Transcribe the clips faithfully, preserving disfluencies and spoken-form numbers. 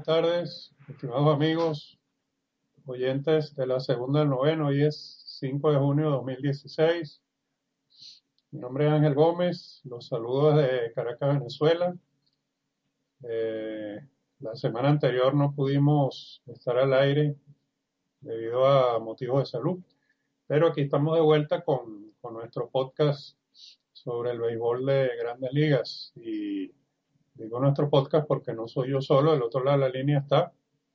Buenas tardes, estimados amigos, oyentes de la segunda del noveno. Hoy es cinco de junio de dos mil dieciséis. Mi nombre es Ángel Gómez, los saludo desde Caracas, Venezuela. Eh, la semana anterior no pudimos estar al aire debido a motivos de salud, pero aquí estamos de vuelta con, con nuestro podcast sobre el béisbol de Grandes Ligas. Y digo nuestro podcast porque no soy yo solo, del otro lado de la línea está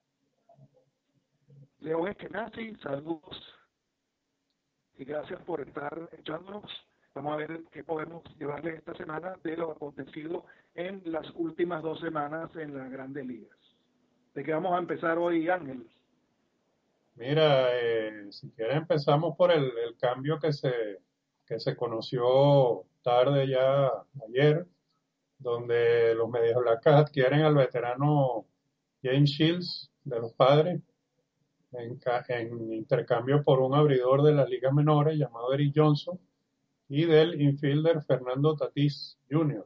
Leo Eskenazi, saludos y gracias por estar echándonos. Vamos a ver qué podemos llevarles esta semana de lo acontecido en las últimas dos semanas en las Grandes Ligas. ¿De qué vamos a empezar hoy, Ángel? Mira, eh, si quieres empezamos por el, el cambio que se, que se conoció tarde ya ayer, donde los Medias Blancas adquieren al veterano James Shields de los Padres en, ca- en intercambio por un abridor de las ligas menores llamado Eric Johnson y del infielder Fernando Tatís junior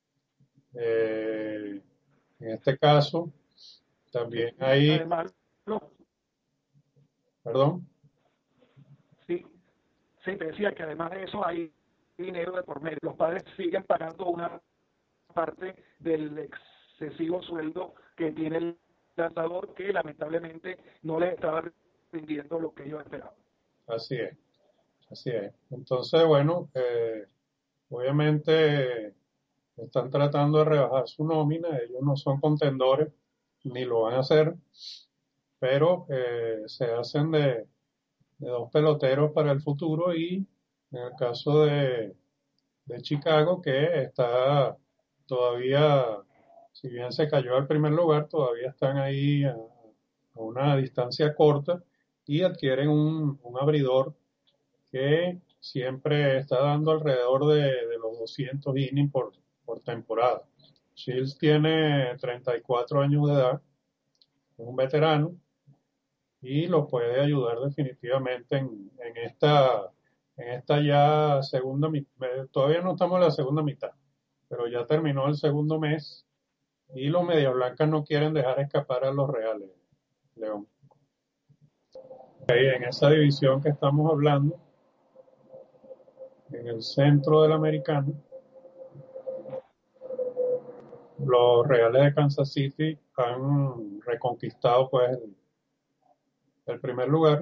Eh, en este caso, también hay, Además, no, perdón, sí, sí, te decía que además de eso hay dinero de por medio. Los padres siguen pagando una parte del excesivo sueldo que tiene el lanzador, que lamentablemente no les estaba rindiendo lo que ellos esperaban. así es, así es. Entonces, bueno, eh, obviamente están tratando de rebajar su nómina, ellos no son contendores, ni lo van a hacer, pero eh, se hacen de, de dos peloteros para el futuro y en el caso de, de Chicago, que está todavía, si bien se cayó al primer lugar, todavía están ahí a, a una distancia corta y adquieren un, un abridor que siempre está dando alrededor de, de los doscientos innings por, por temporada. Shields tiene treinta y cuatro años de edad, es un veterano y lo puede ayudar definitivamente en, en esta, en esta ya segunda mitad. Todavía no estamos en la segunda mitad, pero ya terminó el segundo mes y los Medias Blancas no quieren dejar escapar a los Reales, León. Ahí en esa división que estamos hablando, en el centro del americano, los Reales de Kansas City han reconquistado pues el, el primer lugar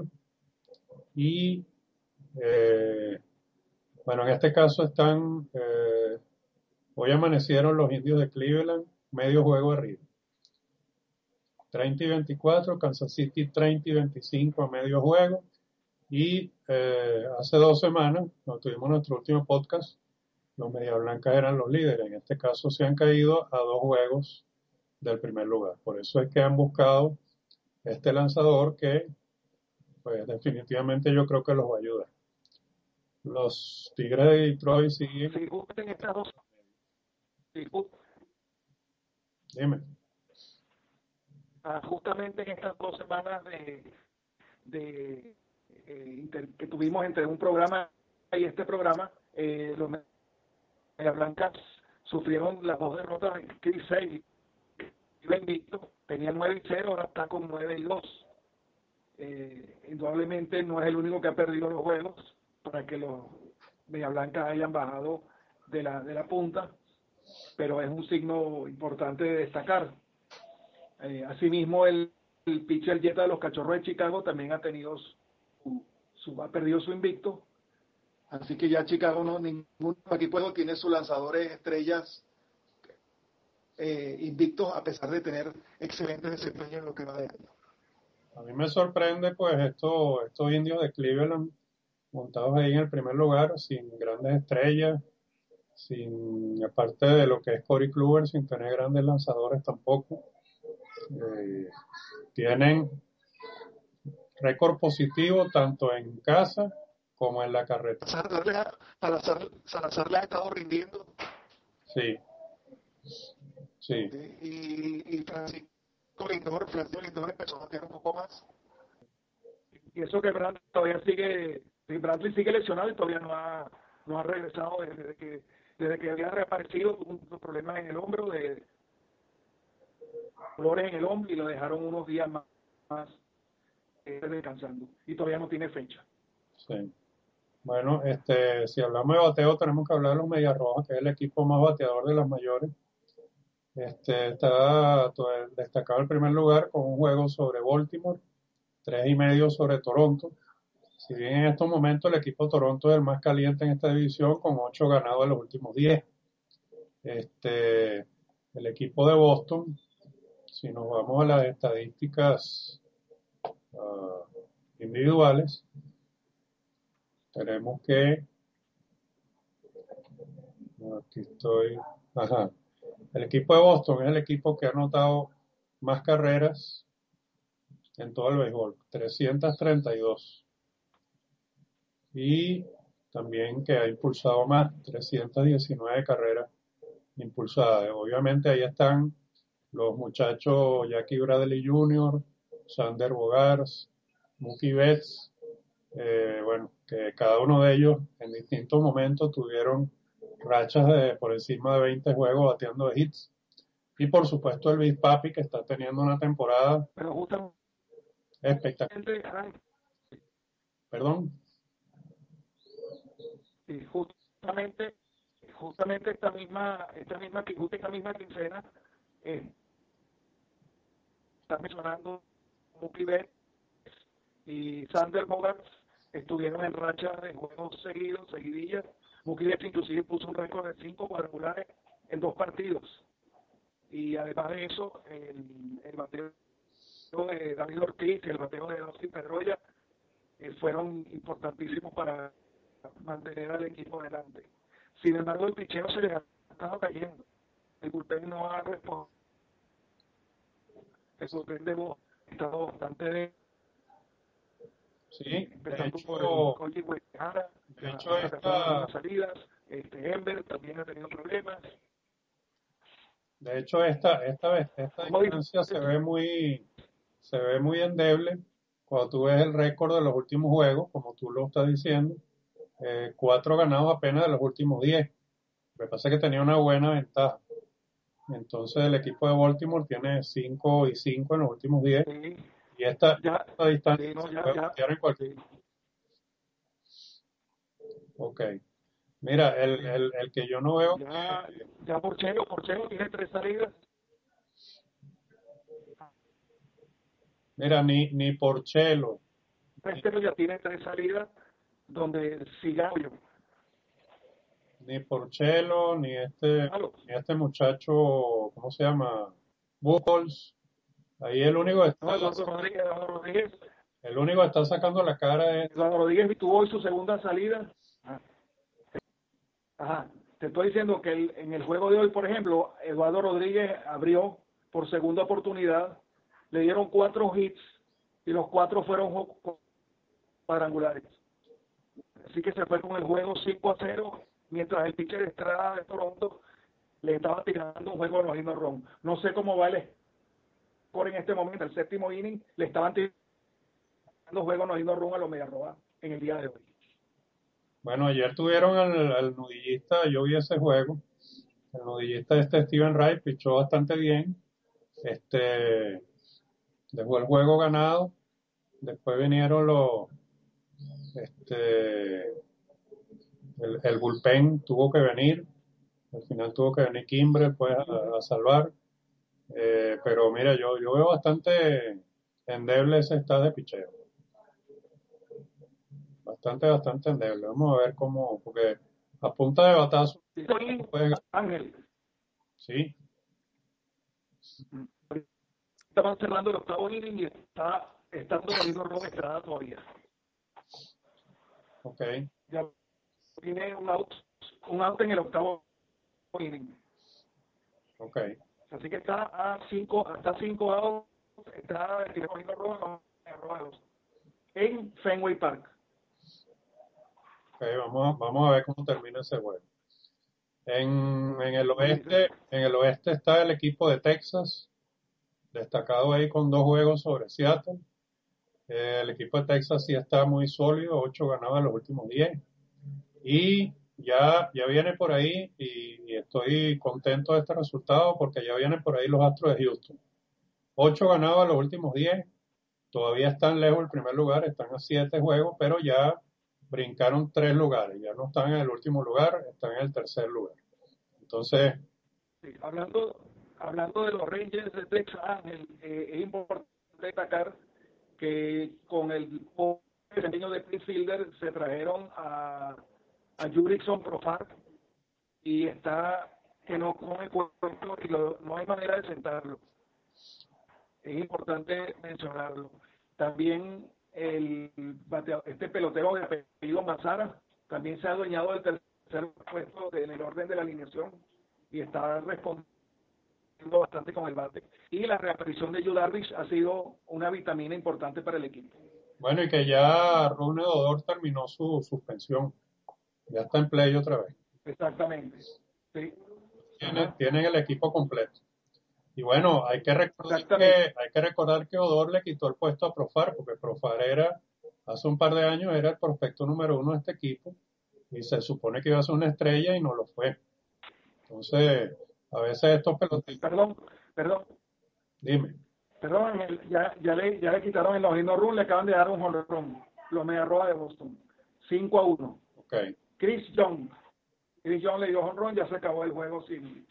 y eh, bueno, en este caso están, eh, hoy amanecieron los Indios de Cleveland medio juego arriba. treinta y veinticuatro, Kansas City treinta y veinticinco a medio juego. Y eh, hace dos semanas, cuando tuvimos nuestro último podcast, los Medias Blancas eran los líderes. En este caso se han caído a dos juegos del primer lugar. Por eso es que han buscado este lanzador que, pues definitivamente yo creo que los va a ayudar. Los Tigres de Detroit siguen. Si gusten estas dos, si gustan, Dime. ah, justamente en estas dos semanas de, de eh, inter, que tuvimos entre un programa y este programa, eh, los Medias Blancas sufrieron las dos derrotas en Chris seis, iba invicto, tenía nueve y cero, ahora está con nueve y dos. Eh, indudablemente no es el único que ha perdido los juegos para que los Medias Blancas hayan bajado de la, de la punta, pero es un signo importante de destacar. Eh, asimismo, el, el pitcher Jetta de los Cachorros de Chicago también ha tenido su, su, ha perdido su invicto, así que ya Chicago no, ningún equipo tiene sus lanzadores estrellas eh, invictos a pesar de tener excelentes desempeños en lo que va de año. A mí me sorprende pues estos, estos indios de Cleveland montados ahí en el primer lugar, sin grandes estrellas, sin, aparte de lo que es Corey Kluber, sin tener grandes lanzadores tampoco. Eh, tienen récord positivo tanto en casa como en la carreta. Salazar, Salazar le ha estado rindiendo. Sí, sí. Y, y Francisco Lindor, Francisco Lindor empezó a tener un poco más. Y eso que Bradley todavía sigue, Bradley sigue lesionado y todavía no ha, no ha regresado desde que, desde que había reaparecido un problema en el hombro de, dolores en el hombro y lo dejaron unos días más, más eh, descansando. Y todavía no tiene fecha. Sí. Bueno, este, si hablamos de bateo, tenemos que hablar de los Medias Rojas, que es el equipo más bateador de las mayores. Este, está to- destacado en primer lugar con un juego sobre Baltimore, tres y medio sobre Toronto. Si bien en estos momentos el equipo de Toronto es el más caliente en esta división, con ocho ganados en los últimos diez. Este, el equipo de Boston, si nos vamos a las estadísticas uh, individuales, tenemos que, aquí estoy, ajá, el equipo de Boston es el equipo que ha anotado más carreras en todo el béisbol, trescientas treinta y dos. Y también que ha impulsado más, trescientas diecinueve carreras impulsadas. Obviamente ahí están los muchachos Jackie Bradley junior, Sander Bogaerts, Mookie Betts, eh, bueno, que cada uno de ellos en distintos momentos tuvieron rachas de por encima de veinte juegos bateando de hits. Y por supuesto el Big Papi, que está teniendo una temporada Pero justamente, espectacular. Perdón. y justamente, justamente esta misma, esta misma, justo esta misma quincena, eh, está mencionando Mookie Betts y Sander Bogaerts estuvieron en racha de juegos seguidos, seguidillas. Mookie Betts inclusive puso un récord de cinco cuadrangulares en dos partidos. Y además de eso, el, el bateo de David Ortiz y el bateo de Dustin Pedroia eh, fueron importantísimos para mantener al equipo adelante. Sin embargo, el picheo se les ha estado cayendo. El bullpen no ha respondido. El bullpen de Boston ha estado bastante de, Sí, eh, de empezando hecho, por el Koji Uehara, que de ha hecho fracasado en esta, algunas salidas. Este, Ember también ha tenido problemas. de hecho esta, esta vez, esta ¿Cómo dices? distancia se ve muy, se ve muy endeble cuando tú ves el récord de los últimos juegos, como tú lo estás diciendo, eh, cuatro ganados apenas de los últimos diez. Lo que pasa es que tenía una buena ventaja. Entonces el equipo de Baltimore tiene cinco y cinco en los últimos diez. Sí, Y esta, ya, esta distancia sí, no, se ya, puede ya, voltear en cualquier. sí, Ok. Mira, el, sí. el, el que yo no veo Ya, que, ya Porchelo, Porchelo tiene tres salidas. mira, ni, ni Porchelo, ni, Este ya tiene tres salidas donde siga yo. ni Porchelo, ni este, Malo. ni este muchacho, ¿cómo se llama? Buchholz. Ahí el único que está, No, Eduardo Rodríguez, Eduardo Rodríguez, el único que está sacando la cara es, Eduardo Rodríguez tuvo hoy su segunda salida. Ajá. Te estoy diciendo que el, en el juego de hoy, por ejemplo, Eduardo Rodríguez abrió por segunda oportunidad, le dieron cuatro hits y los cuatro fueron cuadrangulares. Así que se fue con el juego cinco a cero, mientras el pitcher Estrada de Toronto le estaba tirando un juego de los ron. No sé cómo va el score en este momento, el séptimo inning, le estaban tirando juegos no ron a los Medias Rojas en el día de hoy. bueno, ayer tuvieron al, al nudillista, yo vi ese juego, el nudillista este Steven Wright pichó bastante bien, este, dejó el juego ganado, después vinieron los, este, el, el bullpen tuvo que venir, al final tuvo que venir Kimbre pues a, a salvar, eh, pero mira, yo, yo veo bastante endeble ese estado de picheo, bastante, bastante endeble, vamos a ver cómo, porque a punta de batazo puede ganar, Ángel, sí, estaban cerrando el octavo inning y está estando Rodrigo Ron Estrada todavía. ok, Ya tiene un out, un out en el octavo inning. ok, Así que está a cinco, hasta cinco outs, está el Rodrigo Ron en Fenway Park. ok, vamos, a- vamos a ver cómo termina ese juego. En, en el Muy bien. oeste, en el oeste está el equipo de Texas, destacado ahí con dos juegos sobre Seattle. Eh, el equipo de Texas sí está muy sólido, ocho ganados en los últimos diez. Y ya, ya viene por ahí y, y estoy contento de este resultado porque ya vienen por ahí los Astros de Houston. ocho ganados a los últimos diez. Todavía están lejos del primer lugar, están a siete juegos, pero ya brincaron tres lugares. Ya no están en el último lugar, están en el tercer lugar. Entonces, Sí, hablando, hablando de los Rangers de Texas, Ángel, eh, es importante destacar que con el desempeño de Chris Fielder se trajeron a, a Jurickson Profar y está que no come cuento y lo, no hay manera de sentarlo. Es importante mencionarlo. También el bateo, este pelotero de apellido Mazara también se ha adueñado del tercer puesto de, en el orden de la alineación y está respondiendo bastante con el bate. Y la reaparición de Yu Darvish ha sido una vitamina importante para el equipo. bueno, y que ya Rougned Odor terminó su suspensión. Ya está en play otra vez. Exactamente. Sí. Tienen, tienen el equipo completo. Y bueno, hay que recordar que, Exactamente. hay que recordar que Odor le quitó el puesto a Profar, porque Profar era, hace un par de años, era el prospecto número uno de este equipo, y se supone que iba a ser una estrella y no lo fue. Entonces, a veces estos peloteros, Perdón, perdón, dime, perdón, Ángel, ya, ya, le, ya le quitaron el Logino Rule, le acaban de dar un jonrón, los Media Roja de Boston, cinco a uno. ok, Chris Young, Chris Young le dio jonrón, ya se acabó el juego sin.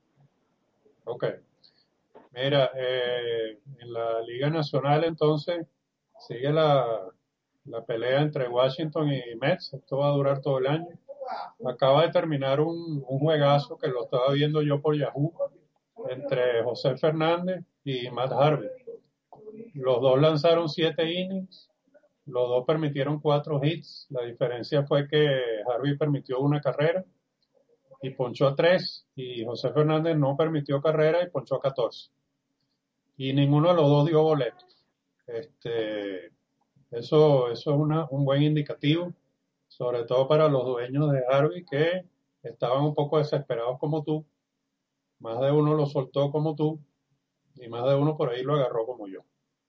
ok. Mira, eh, en la Liga Nacional entonces sigue la, la pelea entre Washington y Mets, esto va a durar todo el año. Acaba de terminar un, un juegazo que lo estaba viendo yo por Yahoo entre José Fernández y Matt Harvey. Los dos lanzaron siete innings, los dos permitieron cuatro hits. La diferencia fue que Harvey permitió una carrera y ponchó a tres, y José Fernández no permitió carrera y ponchó a catorce. Y ninguno de los dos dio boletos. Este, eso, eso es una, un buen indicativo, sobre todo para los dueños de Harvey que estaban un poco desesperados como tú. Más de uno lo soltó como tú y más de uno por ahí lo agarró como yo.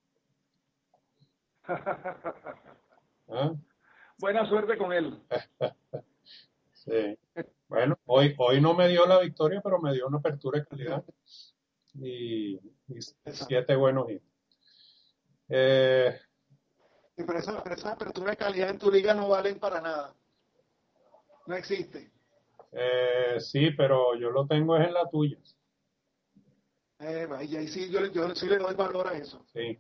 ¿Ah? Buena suerte con él. Sí. Bueno, hoy, hoy no me dio la victoria, pero me dio una apertura de calidad y, y siete buenos hits. Eh, Sí, pero esa, pero esa apertura de calidad en tu liga no valen para nada. No existe. eh, sí, pero yo lo tengo es en la tuya. Eh, y ahí sí, yo, yo sí le doy valor a eso. Sí,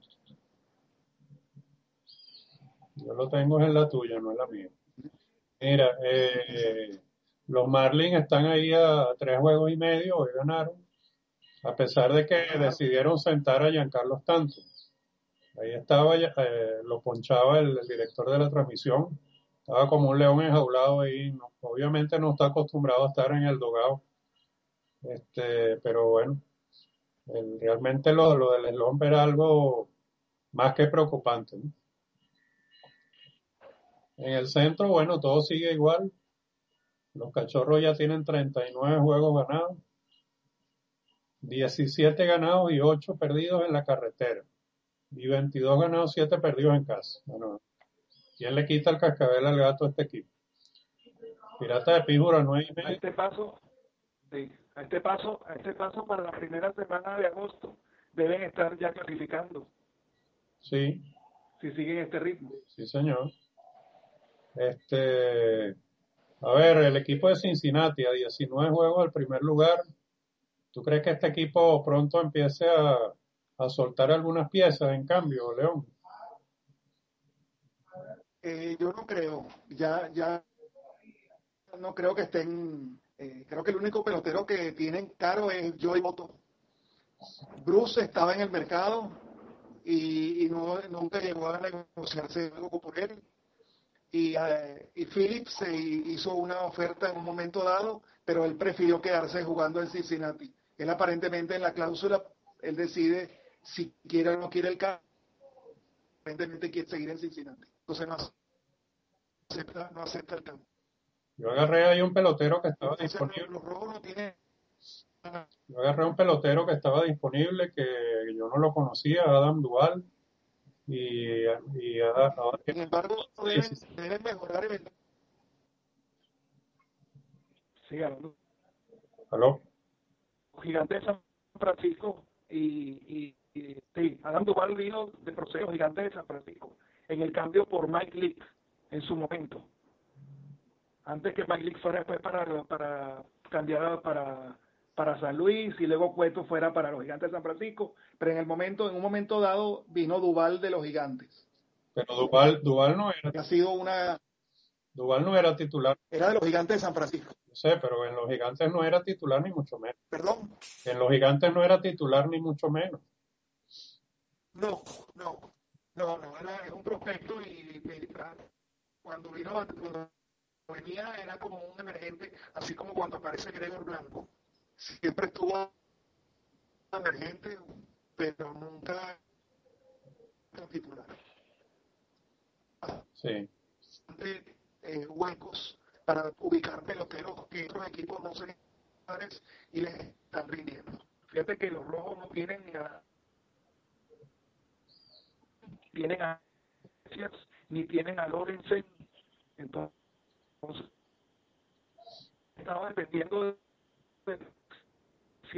yo lo tengo es en la tuya, no en la mía. Mira, eh, los Marlins están ahí a tres juegos y medio, hoy ganaron, a pesar de que Ajá. decidieron sentar a Giancarlo Stanton. Ahí estaba, eh, lo ponchaba el, el director de la transmisión, estaba como un león enjaulado ahí, no- obviamente no está acostumbrado a estar en el dogado, este, pero bueno, el- realmente lo, lo del slump era algo más que preocupante, ¿no? En el centro, bueno, todo sigue igual, los cachorros ya tienen treinta y nueve juegos ganados, diecisiete ganados y ocho perdidos en la carretera, y veintidós ganados, siete perdidos en casa. Bueno, ¿quién le quita el cascabel al gato a este equipo? Pirata de Pittsburgh a nueve y A medio. este paso, sí, a este paso, a este paso para la primera semana de agosto deben estar ya clasificando Sí, si siguen este ritmo. sí, señor. Este, a ver, el equipo de Cincinnati a diecinueve juegos al primer lugar. ¿Tú crees que este equipo pronto empiece a, a soltar algunas piezas en cambio, León? Eh, yo no creo, ya, ya no creo que estén, eh, creo que el único pelotero que tienen caro es Joey Votto. Bruce estaba en el mercado y, y no, nunca llegó a negociarse algo por él. Y, eh, y Phillips se hizo una oferta en un momento dado, pero él prefirió quedarse jugando en Cincinnati. Él aparentemente en la cláusula, él decide si quiere o no quiere el cambio, aparentemente quiere seguir en Cincinnati. Entonces no acepta, no acepta el cambio. Yo agarré ahí un pelotero que estaba Entonces los, disponible. los rojos no tienen. Yo agarré un pelotero que estaba disponible, que yo no lo conocía, Adam Duval, y, y ahora Sin tiene embargo, deben, dieciséis. deben mejorar el. Sí, ¿Aló? los gigantes de San Francisco y, y y sí, Adam Duval vino de procesos gigantes de San Francisco, en el cambio por Mike Leake en su momento. Antes que Mike Leake fuera después para, para cambiar para, para San Luis y luego Cueto fuera para los Gigantes de San Francisco, pero en el momento, en un momento dado vino Duval de los Gigantes. Pero Duval, Duval no era, Que ha sido una, Duval no era titular, era de los Gigantes de San Francisco. no sé, pero en los Gigantes no era titular ni mucho menos. Perdón. En los Gigantes no era titular ni mucho menos. No, no, no, no, era un prospecto y, y cuando vino, cuando venía era como un emergente, así como cuando aparece Gregor Blanco. Siempre estuvo emergente, pero nunca titular. Sí. Eh, huecos para ubicar peloteros que otros equipos no se y les están rindiendo. Fíjate que los rojos no tienen ni a tienen a ni tienen a Lorenzen, entonces estamos dependiendo de, de si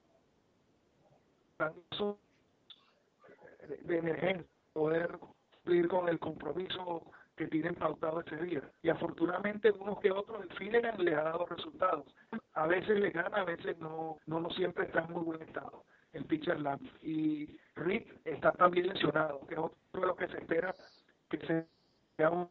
de, de emergencia poder cumplir con el compromiso que tienen pautado ese día. Y afortunadamente unos que otros, el Finnegan les ha dado resultados. A veces le gana, a veces no, no, no siempre está en muy buen estado el pitcher Lamb. Y Reed está también lesionado, que es otro de lo que se espera que sea un...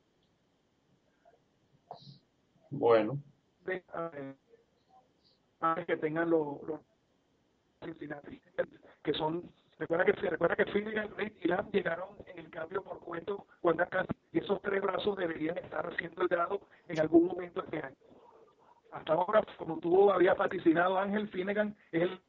Bueno. De, eh, que tengan los, los Cincinnati, que son... Recuerda que se recuerda que Finnegan, Reed y Lamb llegaron en el cambio por Cueto cuando acá, y esos tres brazos deberían estar haciendo el grado en algún momento este año. Hasta ahora, como tú habías vaticinado, Ángel, Finnegan es el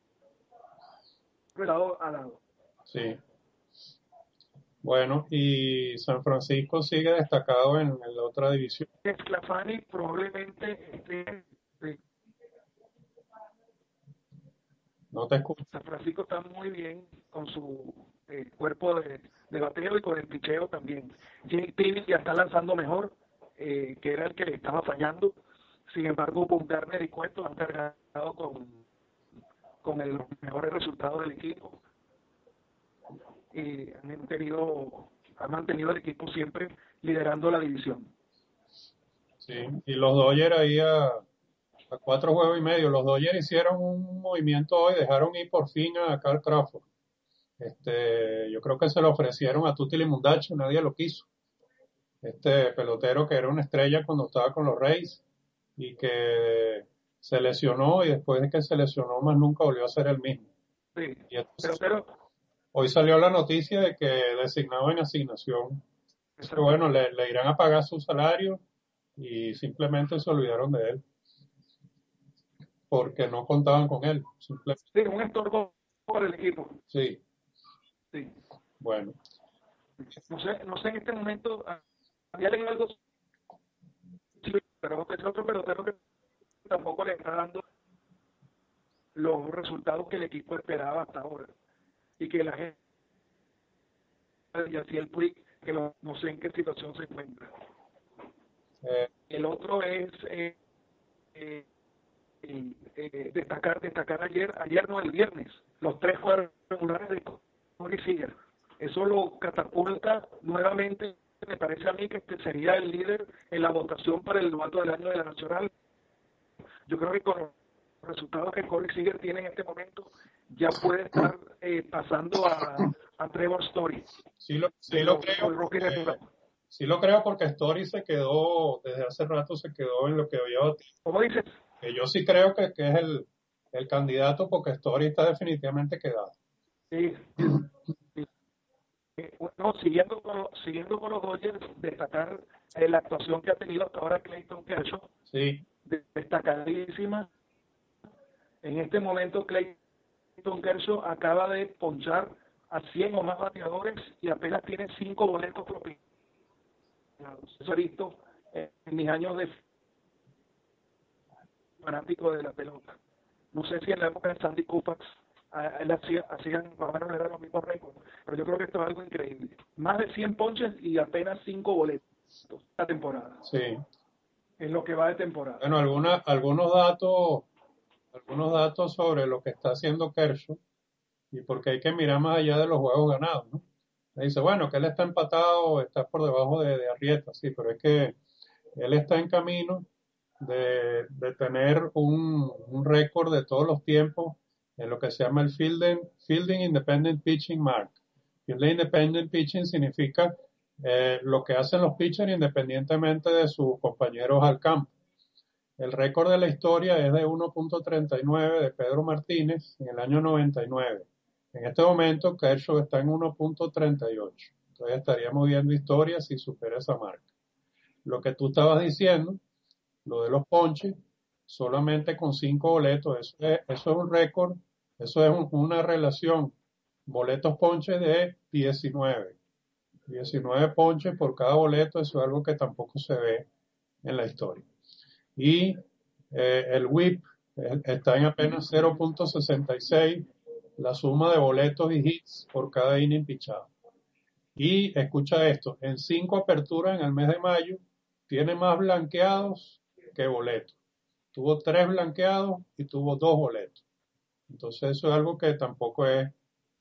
lado a lado. Sí. Bueno, y San Francisco sigue destacado en, en la otra división. Sclafani probablemente esté... No te escucho. San Francisco está muy bien con su eh, cuerpo de, de bateo y con el picheo también. Jake Peavy ya está lanzando mejor, eh, que era el que le estaba fallando. Sin embargo, Bumgarner y Cueto han cargado con, con el, los mejores resultados del equipo y han tenido, han mantenido el equipo siempre liderando la división. Sí, y los Dodgers ahí a, a cuatro juegos y medio. Los Dodgers hicieron un movimiento hoy, dejaron ir por fin a Carl Crawford. Este, yo creo que se lo ofrecieron a Tutti Limundacho, nadie lo quiso. Este pelotero que era una estrella cuando estaba con los Rays y que se lesionó y después de que se lesionó más nunca volvió a ser el mismo. Sí, Y entonces, pero, pero hoy salió la noticia de que designado en asignación. Entonces, bueno, le, le irán a pagar su salario y simplemente se olvidaron de él porque no contaban con él. Simplemente. sí, un estorbo por el equipo. Sí, Sí. bueno. No sé, no sé en este momento, había leído algo, pero es otro pelotero que tampoco le está dando los resultados que el equipo esperaba hasta ahora. Y que la gente, y así el Puig, que no, no sé en qué situación se encuentra. Eh, El otro es eh, eh, eh, destacar, destacar ayer, ayer no, el viernes, los tres fueron regulares de Corey Seager. Eso lo catapulta nuevamente, me parece a mí que este sería el líder en la votación para el novato del año de la Nacional. Yo creo que con los resultados que Corey Seager tiene en este momento, ya puede estar eh, pasando a, a Trevor Story. sí lo, sí lo creo. Porque, sí lo creo porque Story se quedó, desde hace rato se quedó en lo que había batido. ¿Cómo dices? Que yo sí creo que, que es el, el candidato porque Story está definitivamente quedado. Sí. sí. No, siguiendo con, siguiendo con los Dodgers, destacar eh, la actuación que ha tenido hasta ahora Clayton Kershaw, sí. destacadísima. En este momento Clayton Kershaw acaba de ponchar a cien o más bateadores y apenas tiene cinco boletos propinados. Eso he visto en mis años de fanático de la pelota. No sé si en la época de Sandy Koufax él hacía, hacían más o menos eran los mismos récords, pero yo creo que esto es algo increíble. Más de cien ponches y apenas cinco boletos esta temporada. Sí. Es lo que va de temporada. Bueno, alguna, algunos datos, algunos datos sobre lo que está haciendo Kershaw. y porque hay que mirar más allá de los juegos ganados, ¿no? Me dice, bueno, que él está empatado, está por debajo de, de Arrieta, sí, pero es que él está en camino de, de tener un, un récord de todos los tiempos en lo que se llama el Fielding, Fielding Independent Pitching Mark. Fielding Independent Pitching significa eh, lo que hacen los pitchers independientemente de sus compañeros al campo. El récord de la historia es de uno punto treinta y nueve de Pedro Martínez en el año noventa y nueve. En este momento Kershaw está en uno punto treinta y ocho. Entonces estaríamos viendo historia si supera esa marca. Lo que tú estabas diciendo, lo de los ponches, solamente con cinco boletos, eso es, eso es un récord, eso es un, una relación boletos ponches de diecinueve. diecinueve ponches por cada boleto, eso es algo que tampoco se ve en la historia. Y eh, el whip eh, está en apenas cero punto sesenta y seis, la suma de boletos y hits por cada inning pichado. Y escucha esto, en cinco aperturas en el mes de mayo, tiene más blanqueados que boletos. Tuvo tres blanqueados y tuvo dos boletos. Entonces eso es algo que tampoco es,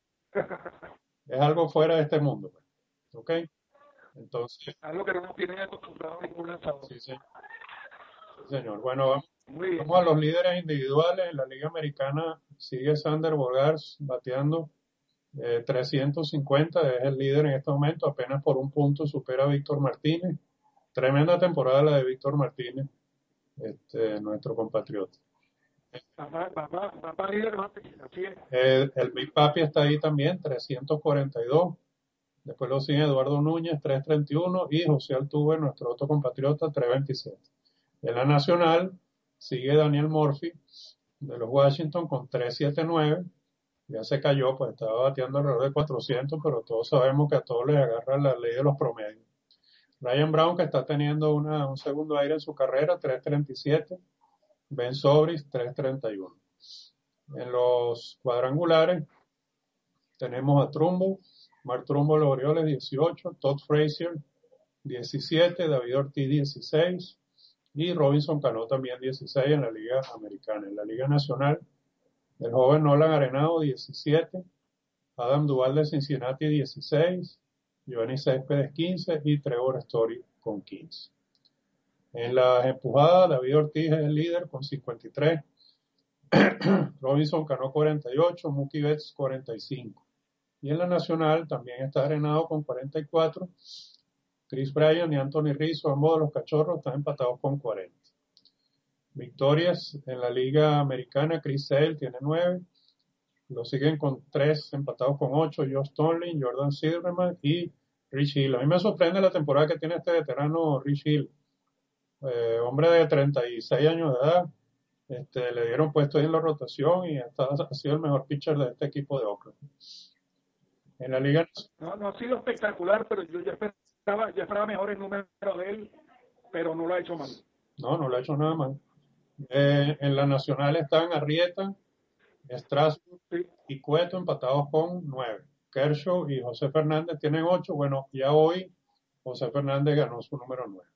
es algo fuera de este mundo. ¿Ok? Entonces, Algo que no nos tienen acostumbrado a ningún lanzador. sí, sí, sí, señor. Bueno, vamos, Muy bien. vamos a los líderes individuales. En la Liga Americana sigue Sander Bogaerts bateando eh, trescientos cincuenta, es el líder en este momento, apenas por un punto supera a Víctor Martínez. Tremenda temporada la de Víctor Martínez, este, nuestro compatriota. Papá, papá, papá líder bate, así es. Eh, el Big Papi está ahí también, trescientos cuarenta y dos. Después lo sigue Eduardo Núñez, trescientos treinta y uno. Y José Altuve, nuestro otro compatriota, trescientos veintisiete. En la nacional sigue Daniel Murphy de los Washington con trescientos setenta y nueve. Ya se cayó, pues estaba bateando alrededor de cuatrocientos, pero todos sabemos que a todos les agarra la ley de los promedios. Ryan Brown, que está teniendo una, un segundo aire en su carrera, trescientos treinta y siete. Ben Sobris, trescientos treinta y uno. En los cuadrangulares tenemos a Trumbo, Mark Trumbo de los Orioles, dieciocho, Todd Frazier, diecisiete, David Ortiz, dieciséis, y Robinson Cano también dieciséis en la Liga Americana. En la Liga Nacional, el joven Nolan Arenado, diecisiete, Adam Duval de Cincinnati, dieciséis, Giovanni Céspedes, quince, y Trevor Story con quince. En las empujadas, David Ortiz es el líder con cincuenta y tres, Robinson Cano cuarenta y ocho, Mookie Betts cuarenta y cinco. Y en la nacional también está Arenado con cuarenta y cuatro, Chris Bryan y Anthony Rizzo, ambos de los Cachorros, están empatados con cuarenta. Victorias en la Liga Americana, Chris Sale tiene nueve, lo siguen con tres empatados con ocho, Josh Tomlin, Jordan Silverman y Rich Hill. A mí me sorprende la temporada que tiene este veterano Rich Hill, eh, hombre de treinta y seis años de edad. Este, le dieron puesto ahí en la rotación y hasta ha sido el mejor pitcher de este equipo de Oakland. En la Liga No, no ha sido espectacular, pero yo ya esperaba, ya esperaba mejores números de él, pero no lo ha hecho mal. no, no lo ha hecho nada mal. Eh, en la Nacional están Arrieta, Strasburg Sí. y Cueto empatados con nueve. Kershaw y José Fernández tienen ocho. Bueno, ya hoy José Fernández ganó su número nueve.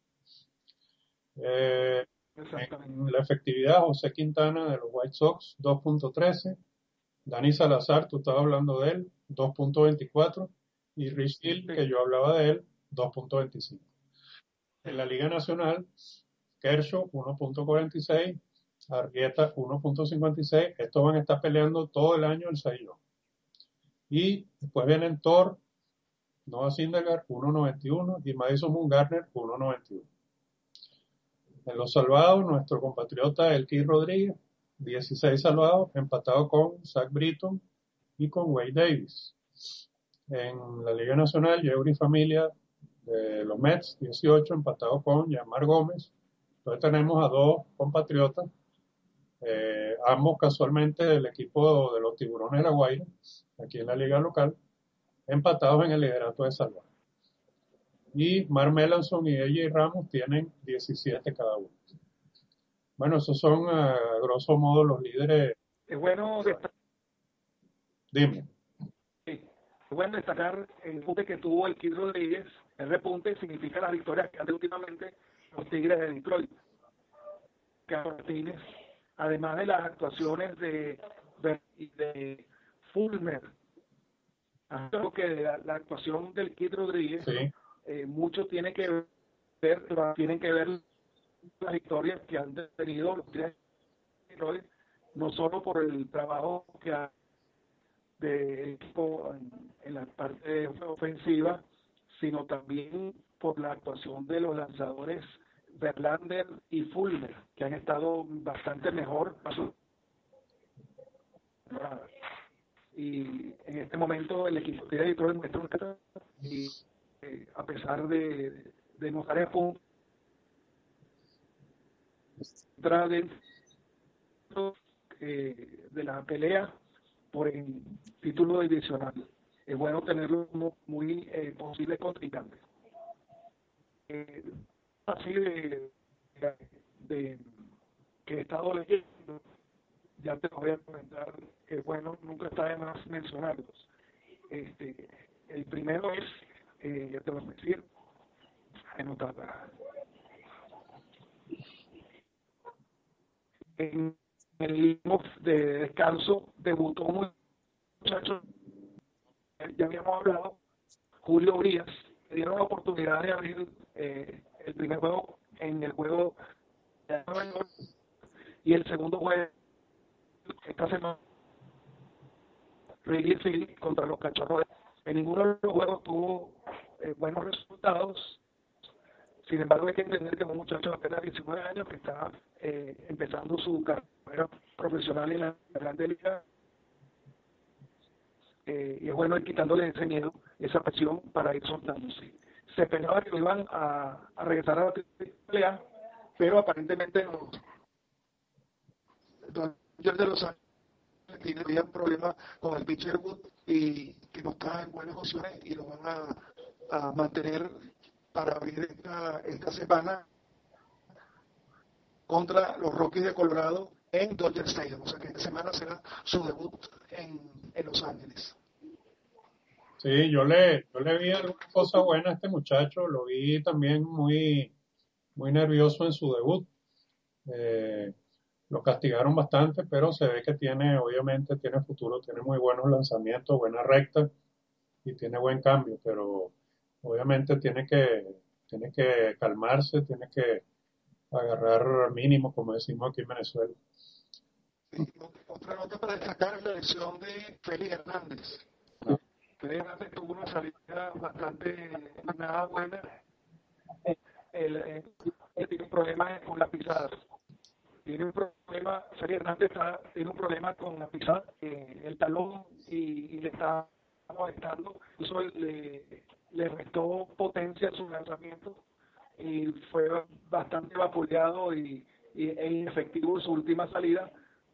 Eh, en la efectividad, José Quintana de los White Sox, dos punto trece. Dani Salazar, tú estabas hablando de él, dos punto veinticuatro. Y Rich Hill, que yo hablaba de él, dos punto veinticinco. En la Liga Nacional, Kershaw, uno punto cuarenta y seis. Arrieta, uno punto cincuenta y seis. Estos van a estar peleando todo el año el Saiyón. Y después vienen Thor, Noah Syndergaard, uno punto noventa y uno. Y Madison Bumgarner, uno punto noventa y uno. En los salvados, nuestro compatriota Elky Rodríguez, dieciséis salvados, empatado con Zach Britton y con Wade Davis. En la Liga Nacional, Yeuri Familia de los Mets, dieciocho, empatado con Yamar Gómez. Entonces tenemos a dos compatriotas, eh, ambos casualmente del equipo de los Tiburones de La Guaira, aquí en la liga local, empatados en el liderato de salvados. Y Mark Melancon y A J Ramos tienen diecisiete cada uno. Bueno, esos son a grosso modo los líderes. Es bueno destacar, Dime. es bueno destacar el repunte que tuvo el Kid Rodríguez. El repunte significa las victorias que han tenido últimamente los Tigres de Detroit. Martínez, además de las actuaciones de, de, de Fulmer. Creo que la, la actuación del Kid Rodríguez, Sí, eh, mucho tiene que ver, tienen que ver las victorias que han tenido los Tigres de Detroit, no solo por el trabajo que ha del equipo en, en la parte ofensiva, sino también por la actuación de los lanzadores Verlander y Fulmer, que han estado bastante mejor. Y en este momento el equipo de Detroit muestra un reto y eh, a pesar de, de no estar en punto dentro eh, de la pelea por el título divisional, es bueno tenerlo como muy eh, posible contrincante. Eh, así de, de, de que he estado leyendo, ya te lo voy a comentar, que bueno, nunca está de más mencionarlos. Este, el primero es, eh, ya te voy a decir, anotada. En el limbo de descanso debutó un muchacho, ya habíamos hablado, Julio Urias. Le dieron la oportunidad de abrir eh, el primer juego en el juego de Nueva York y el segundo juego esta semana Wrigley Field contra los Cachorros. En ninguno de los juegos tuvo eh, buenos resultados. Sin embargo, hay que entender que es un muchacho de apenas diecinueve años que está eh, empezando su carrera profesional en la Grande Liga. Eh, y es bueno ir quitándole ese miedo, esa pasión para ir soltándose. Se esperaba que lo iban a, a regresar a la pelea, pero aparentemente los Dodgers de Los Ángeles tienen un problema con el pitcher Wood y que no está en buenas opciones y lo van a, a mantener para abrir esta, esta semana contra los Rockies de Colorado en Dodger Stadium. O sea que esta semana será su debut en, en Los Ángeles. sí, yo le, yo le vi alguna cosa buena a este muchacho, lo vi también muy, muy nervioso en su debut. Eh, lo castigaron bastante, pero se ve que tiene, obviamente, tiene futuro, tiene muy buenos lanzamientos, buena recta y tiene buen cambio, pero obviamente tiene que, tiene que calmarse, tiene que agarrar mínimo, como decimos aquí en Venezuela. Sí, otra nota para destacar es la elección de Félix Hernández. No. Félix Hernández tuvo una salida bastante nada buena. Él, él, él tiene un problema con la pisada. Tiene un problema, Félix Hernández está, tiene un problema con la pisada, eh, el talón y, y le está molestando. Eso le, le restó potencia a su lanzamiento y fue bastante vapuleado y, y, e inefectivo en su última salida.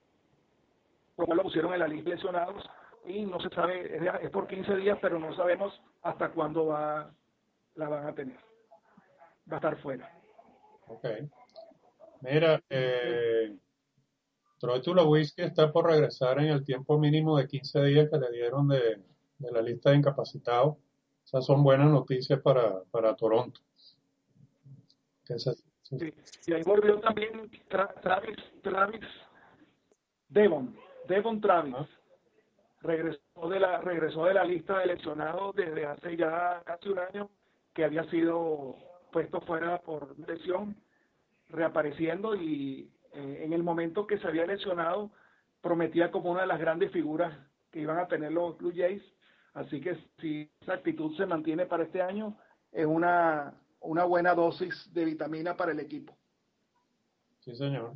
Como lo pusieron en la lista de lesionados y no se sabe, es, es por quince días, pero no sabemos hasta cuándo va, la van a tener. Va a estar fuera. Ok. Mira, eh, Troy Tulowitzki está por regresar en el tiempo mínimo de quince días que le dieron de, de la lista de incapacitados. Esas son buenas noticias para, para Toronto. Que se- se- Sí. Y ahí volvió también Tra Travis, Travis Devon, Devon Travis. ¿no? Regresó de la regresó de la lista de lesionados desde hace ya casi un año, que había sido puesto fuera por lesión, reapareciendo y eh, en el momento que se había lesionado prometía como una de las grandes figuras que iban a tener los Blue Jays. Así que si esa actitud se mantiene para este año, es una, una buena dosis de vitamina para el equipo. Sí, señor.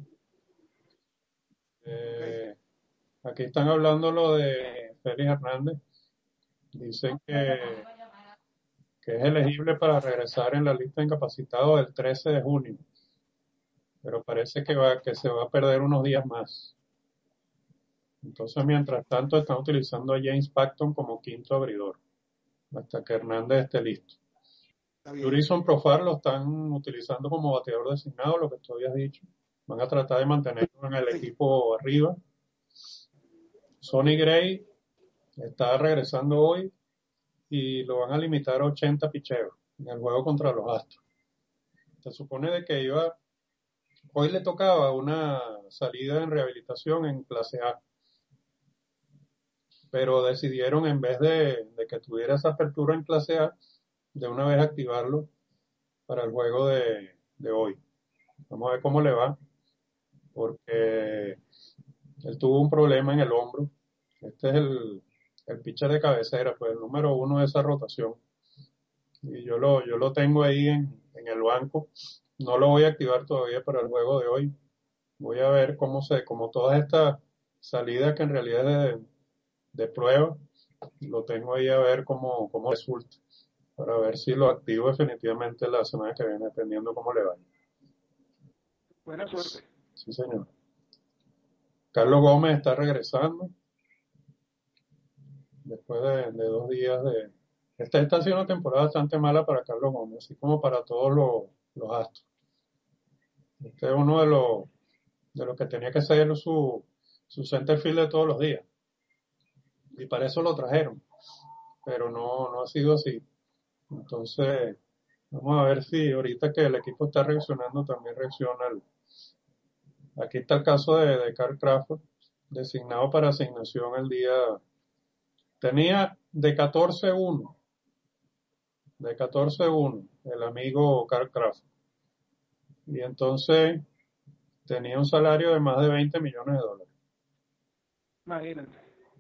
Okay. Eh, aquí están hablando lo de Félix Hernández. Dicen que, que es elegible para regresar en la lista de incapacitados el trece de junio, pero parece que, va, que se va a perder unos días más. Entonces, mientras tanto, están utilizando a James Paxton como quinto abridor, hasta que Hernández esté listo. Jurison Profar lo están utilizando como bateador designado, lo que tú habías dicho. Van a tratar de mantenerlo en el equipo arriba. Sonny Gray está regresando hoy y lo van a limitar a ochenta picheos en el juego contra los Astros. Se supone de que iba, hoy le tocaba una salida en rehabilitación en clase A. pero decidieron en vez de, de que tuviera esa apertura en clase A, de una vez activarlo para el juego de, de hoy. Vamos a ver cómo le va, porque él tuvo un problema en el hombro. Este es el, el pitcher de cabecera, pues el número uno de esa rotación. Y yo lo, yo lo tengo ahí en, en el banco. No lo voy a activar todavía para el juego de hoy. Voy a ver cómo se, como todas estas salidas que en realidad es de, de prueba, lo tengo ahí a ver cómo, cómo resulta, para ver si lo activo definitivamente la semana que viene, dependiendo cómo le vaya. Buena suerte. Sí, señor. Carlos Gómez está regresando después de, de dos días de... Esta está siendo una temporada bastante mala para Carlos Gómez, así como para todos los, los astros. Este es uno de los, de los que tenía que ser su, su center field de todos los días. Y para eso lo trajeron, pero no, no ha sido así. Entonces, vamos a ver si ahorita que el equipo está reaccionando, también reacciona el... Aquí está el caso de, de Carl Crawford, designado para asignación el día... Tenía de catorce uno, de catorce uno, el amigo Carl Crawford. Y entonces tenía un salario de más de veinte millones de dólares. Imagínate.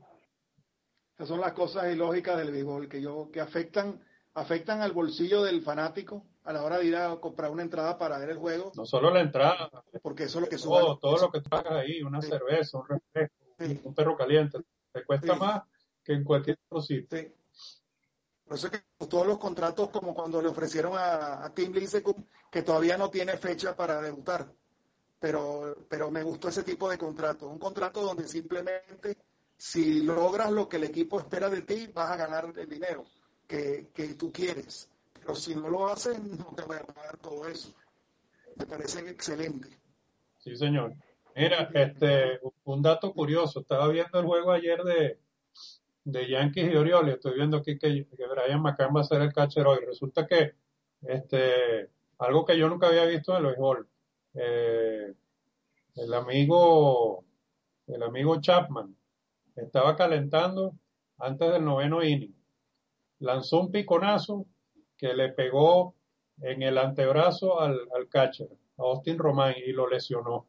Esas son las cosas ilógicas del béisbol que yo que afectan afectan al bolsillo del fanático a la hora de ir a comprar una entrada para ver el juego, No solo la entrada, porque eso es lo que sube. todo, todo lo que tragas ahí, una Sí, cerveza, un refresco, sí, un perro caliente, te cuesta sí, más que en cualquier otro sitio. sí. Por eso es que todos los contratos, como cuando le ofrecieron a, a Tim Lincecum, que todavía no tiene fecha para debutar. Pero, pero me gustó ese tipo de contrato. Un contrato donde simplemente, si logras lo que el equipo espera de ti, vas a ganar el dinero que, que tú quieres. Pero si no lo haces, no te voy a pagar todo eso. Me parece excelente. Sí, señor. Mira, este, un dato curioso, estaba viendo el juego ayer de, de Yankees y Orioles, estoy viendo aquí que, que Brian McCann va a ser el catcher hoy. Resulta que, este, algo que yo nunca había visto en el béisbol, eh, el amigo, el amigo Chapman estaba calentando antes del noveno inning, lanzó un piconazo que le pegó en el antebrazo al, al catcher, a Austin Romine, y lo lesionó.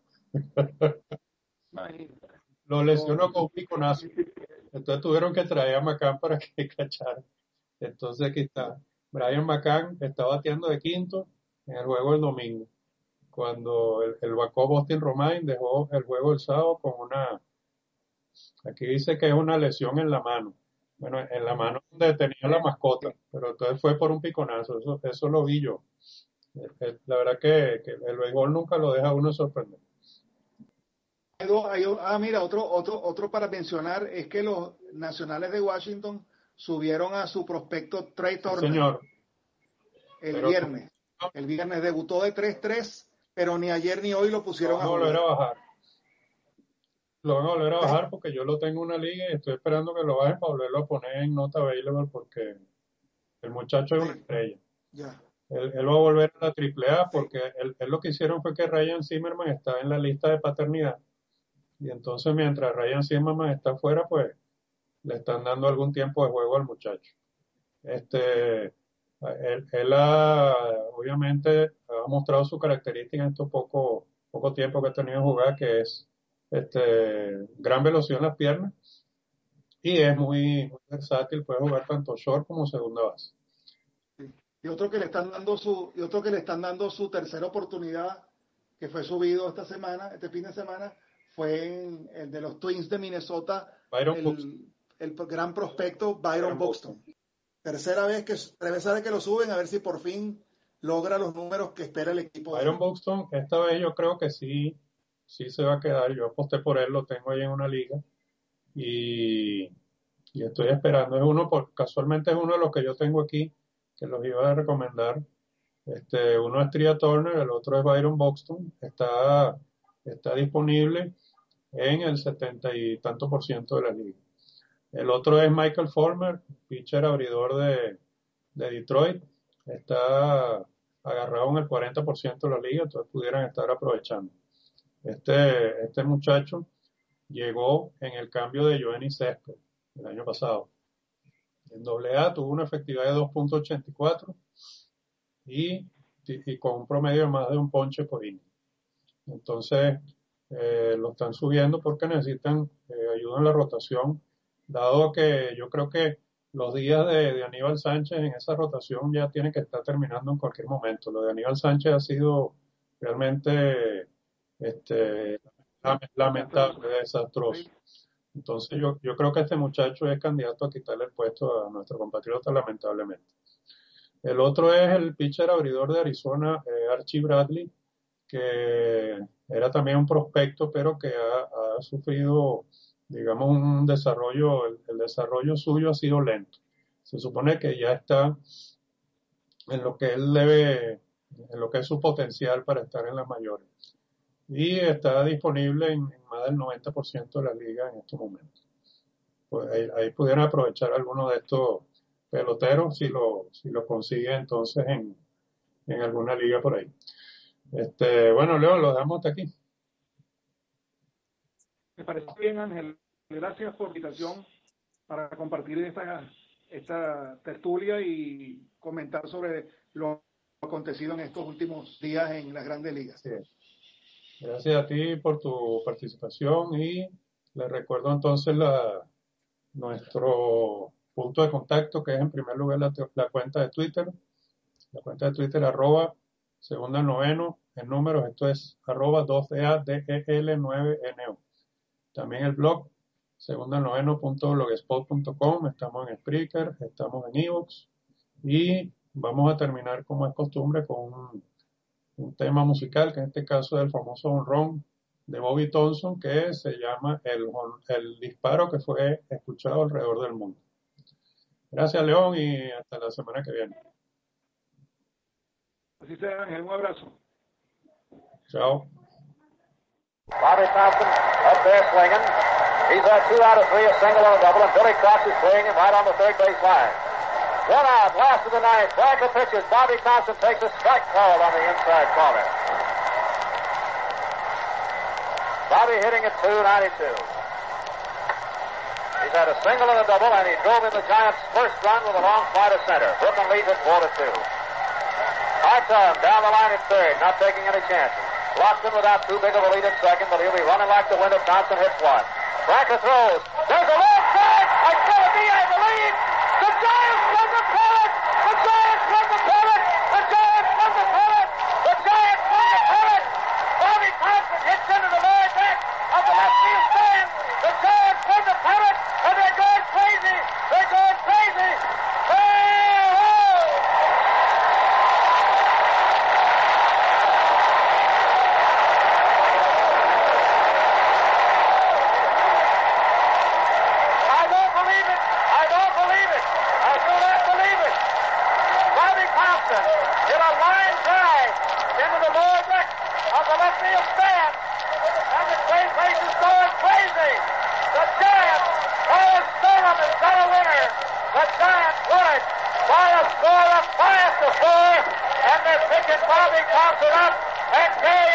Imagínate. Lo No, lesionó con un piconazo. Entonces tuvieron que traer a McCann para que cachara. Entonces aquí está. Brian McCann está bateando de quinto en el juego del domingo. Cuando el, el backup Austin Romine dejó el juego el sábado con una, aquí dice que es una lesión en la mano. Bueno, en la mano donde tenía la mascota, pero entonces fue por un piconazo. Eso, eso lo vi yo. Eh, eh, La verdad que, que el béisbol nunca lo deja a uno sorprender. hay dos- hay o- ah, mira, otro, otro, otro para mencionar es que los nacionales de Washington subieron a su prospecto Trey Sí, Turner señor. el Pero viernes. El viernes debutó de tres tres, pero ni ayer ni hoy lo lo pusieron van a a volver a jugar. bajar. Lo van a volver a ¿Ves? bajar porque yo lo tengo en una liga y estoy esperando que lo bajen para volverlo a poner en nota available porque el muchacho es una Sí, estrella. ya. Él, él va a volver a la triple A Sí. porque él, él lo que hicieron fue que Ryan Zimmerman estaba en la lista de paternidad y entonces mientras Ryan Zimmerman está fuera, pues le están dando algún tiempo de juego al muchacho. Este, él, él ha, obviamente ha mostrado su característica en estos poco, poco tiempo que ha tenido que jugar, que es este, gran velocidad en las piernas y es muy, muy versátil, puede jugar tanto short como segunda base. Sí. Y otro que le están dando su, y otro que le están dando su tercera oportunidad, que fue subido esta semana, este fin de semana, fue en el de los Twins de Minnesota, Byron Buxton. el, el gran prospecto Byron Byron Buxton. Buxton. Tercera vez que, tercera vez que lo suben, a ver si por fin logra los números que espera el equipo de Byron él. Buxton, esta vez yo creo que sí, sí se va a quedar. Yo aposté por él, lo tengo ahí en una liga y, y estoy esperando. Es uno, por, casualmente es uno de los que yo tengo aquí, que los iba a recomendar. Este, uno es Tria Turner, el otro es Byron Buxton. Está, está disponible en el setenta y tanto por ciento de la liga. El otro es Michael Fulmer, pitcher abridor de, de Detroit. Está agarrado en el cuarenta por ciento de la liga, entonces pudieran estar aprovechando. Este, este muchacho llegó en el cambio de Johnny Céspedes. el año pasado. En doble A tuvo una efectividad de dos punto ochenta y cuatro y, y con un promedio de más de un ponche por inning. Entonces, eh, lo están subiendo porque necesitan eh, ayuda en la rotación, dado que yo creo que los días de, de Aníbal Sánchez en esa rotación ya tienen que estar terminando en cualquier momento. Lo de Aníbal Sánchez ha sido realmente este, lamentable, desastroso. Entonces yo, yo creo que este muchacho es candidato a quitarle el puesto a nuestro compatriota, lamentablemente. El otro es el pitcher abridor de Arizona, eh, Archie Bradley, que era también un prospecto, pero que ha, ha sufrido, digamos, un desarrollo, el, el desarrollo suyo ha sido lento. Se supone que ya está en lo que él debe, en lo que es su potencial para estar en las mayores. Y está disponible en, en más del noventa por ciento de la liga en estos momentos. Pues ahí, ahí pudieran aprovechar algunos de estos peloteros si lo, si lo consiguen entonces en, en alguna liga por ahí. Este, bueno, Leo, lo dejamos hasta aquí. Me parece bien, Ángel. Gracias por la invitación para compartir esta, esta tertulia y comentar sobre lo acontecido en estos últimos días en las grandes ligas. Sí. Gracias a ti por tu participación y les recuerdo entonces la, nuestro punto de contacto, que es en primer lugar la, la cuenta de Twitter, la cuenta de Twitter arroba segunda noveno, en números, esto es arroba dos D A D E L nueve N O. También el blog segunda noveno punto blogspot punto com, estamos en Spreaker, estamos en iVoox y vamos a terminar como es costumbre con un, un tema musical, que en este caso es el famoso honrón de Bobby Thomson, que se llama el, el disparo que fue escuchado alrededor del mundo. Gracias, León, y hasta la semana que viene. Así sea, Ángel, un abrazo. Chao. Bobby Thompson up there swinging. He's got two out of three, a single and a double, and Billy Cox is swinging right on the third base line. One out, last of the ninth. Blanca pitches. Bobby Thompson takes a strike call on the inside corner. Bobby hitting at two ninety-two. He's had a single and a double, and he drove in the Giants' first run with a long fly to center. Brooklyn leads at four to two. Hartog down the line at third, not taking any chances. Locked in without too big of a lead at second, but he'll be running like the wind if Thompson hits one. Blanca throws. There's a long strike. It's going to be, I believe, the Giants won the pennant. The Giants won the pennant. The Giants won the pennant. The Giants won the pennant. Bobby Thompson hits into the lower deck of the left field stand. The Giants won the pennant, and they're going crazy. They're going crazy. Hey-ho! Hit a line drive into the lower deck of the left field stand, and the third base is going crazy. The Giants, Paul Sturm has got a winner. The Giants won it by a score of five to four, and they're picking Bobby Thompson up and carrying